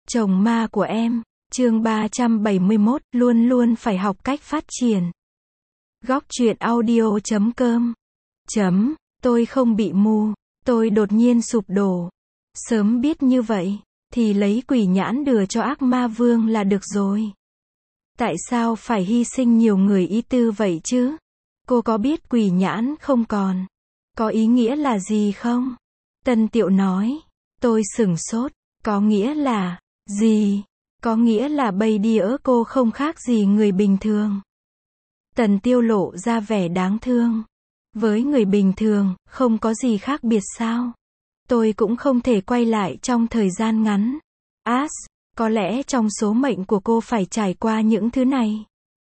Chồng ma của em, chương 371, luôn luôn phải học cách phát triển. Góc truyện audio.com. Tôi không bị mù, tôi đột nhiên sụp đổ. Sớm biết như vậy, thì lấy quỷ nhãn đưa cho ác ma vương là được rồi. Tại sao phải hy sinh nhiều người ý tư vậy chứ? Cô có biết quỷ nhãn không còn có ý nghĩa là gì không? Tân Tiệu nói. Tôi sửng sốt. Có nghĩa là gì? Có nghĩa là bầy đĩa cô không khác gì người bình thường. Tần Tiêu lộ ra vẻ đáng thương. Với người bình thường, không có gì khác biệt sao? Tôi cũng không thể quay lại trong thời gian ngắn. Có lẽ trong số mệnh của cô phải trải qua những thứ này.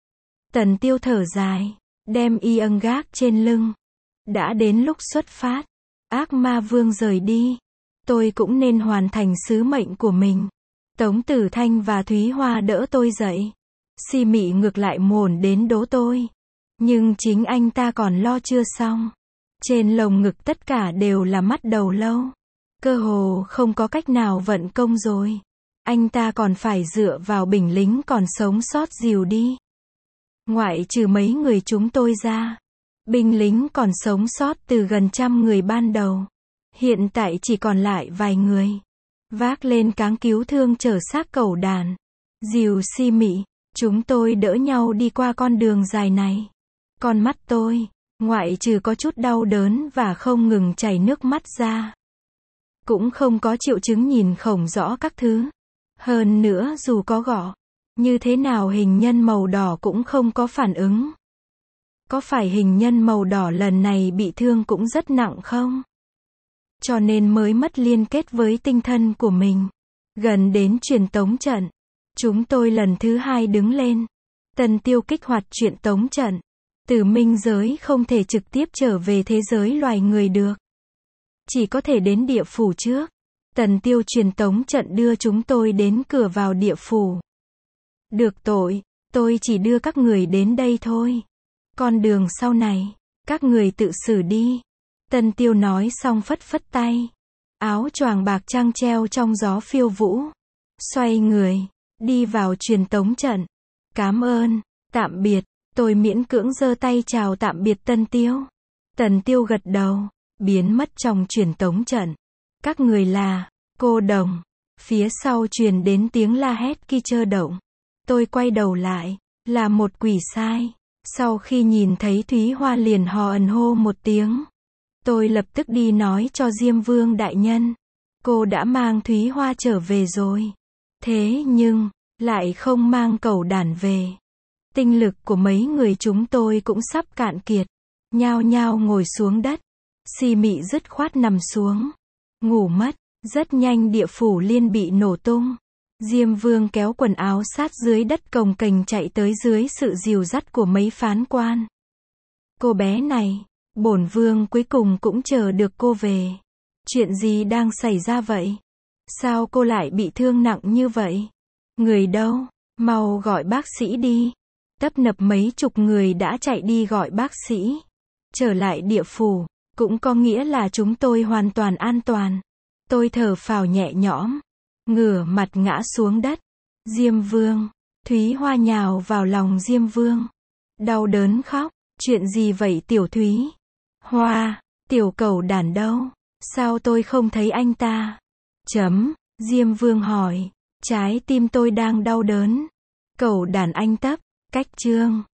Tần Tiêu thở dài, đem y âng gác trên lưng. Đã đến lúc xuất phát. Ác ma vương rời đi. Tôi cũng nên hoàn thành sứ mệnh của mình. Tống Tử Thanh và Thúy Hoa đỡ tôi dậy. Si Mị ngược lại mồn đến đố tôi. Nhưng chính anh ta còn lo chưa xong. Trên lồng ngực tất cả đều là mắt đầu lâu. Cơ hồ không có cách nào vận công rồi. Anh ta còn phải dựa vào binh lính còn sống sót dìu đi. Ngoại trừ mấy người chúng tôi ra, binh lính còn sống sót từ gần 100 người ban đầu. Hiện tại chỉ còn lại vài người. Vác lên cáng cứu thương chở xác cẩu đàn. Dìu Si Mị. Chúng tôi đỡ nhau đi qua con đường dài này. Con mắt tôi, ngoại trừ có chút đau đớn và không ngừng chảy nước mắt ra, cũng không có triệu chứng nhìn không rõ các thứ. Hơn nữa dù có gõ như thế nào hình nhân màu đỏ cũng không có phản ứng. Có phải hình nhân màu đỏ lần này bị thương cũng rất nặng không? Cho nên mới mất liên kết với tinh thần của mình. Gần đến truyền tống trận, chúng tôi lần thứ 2 đứng lên. Tần Tiêu kích hoạt truyền tống trận. Từ minh giới không thể trực tiếp trở về thế giới loài người được. Chỉ có thể đến địa phủ trước. Tần Tiêu truyền tống trận đưa chúng tôi đến cửa vào địa phủ. Được tội, tôi chỉ đưa các người đến đây thôi. Con đường sau này, các người tự xử đi. Tần Tiêu nói xong phất phất tay. Áo choàng bạc trăng treo trong gió phiêu vũ. Xoay người, đi vào truyền tống trận. Cảm ơn, tạm biệt. Tôi miễn cưỡng giơ tay chào tạm biệt Tần Tiêu. Tần Tiêu gật đầu, biến mất trong truyền tống trận. Các người là cô đồng. Phía sau truyền đến tiếng la hét khi chơ động. Tôi quay đầu lại, là một quỷ sai. Sau khi nhìn thấy Thúy Hoa liền hò ẩn hô một tiếng. Tôi lập tức đi nói cho Diêm Vương đại nhân. Cô đã mang Thúy Hoa trở về rồi. Thế nhưng, lại không mang cẩu đản về. Tinh lực của mấy người chúng tôi cũng sắp cạn kiệt. Nhao nhao ngồi xuống đất. Si Mị dứt khoát nằm xuống. Ngủ mất. Rất nhanh địa phủ liên bị nổ tung. Diêm Vương kéo quần áo sát dưới đất cồng kềnh chạy tới dưới sự dìu dắt của mấy phán quan. Cô bé này, bổn vương cuối cùng cũng chờ được cô về. Chuyện gì đang xảy ra vậy? Sao cô lại bị thương nặng như vậy? Người đâu? Mau gọi bác sĩ đi. Tấp nập mấy chục người đã chạy đi gọi bác sĩ. Trở lại địa phủ, cũng có nghĩa là chúng tôi hoàn toàn an toàn. Tôi thở phào nhẹ nhõm, ngửa mặt ngã xuống đất. Diêm Vương, Thúy Hoa nhào vào lòng Diêm Vương. Đau đớn khóc, chuyện gì vậy tiểu Thúy? Hoa, tiểu cẩu đản đâu? Sao tôi không thấy anh ta? Diêm Vương hỏi, trái tim tôi đang đau đớn. Cẩu đản anh tấp, cách chương.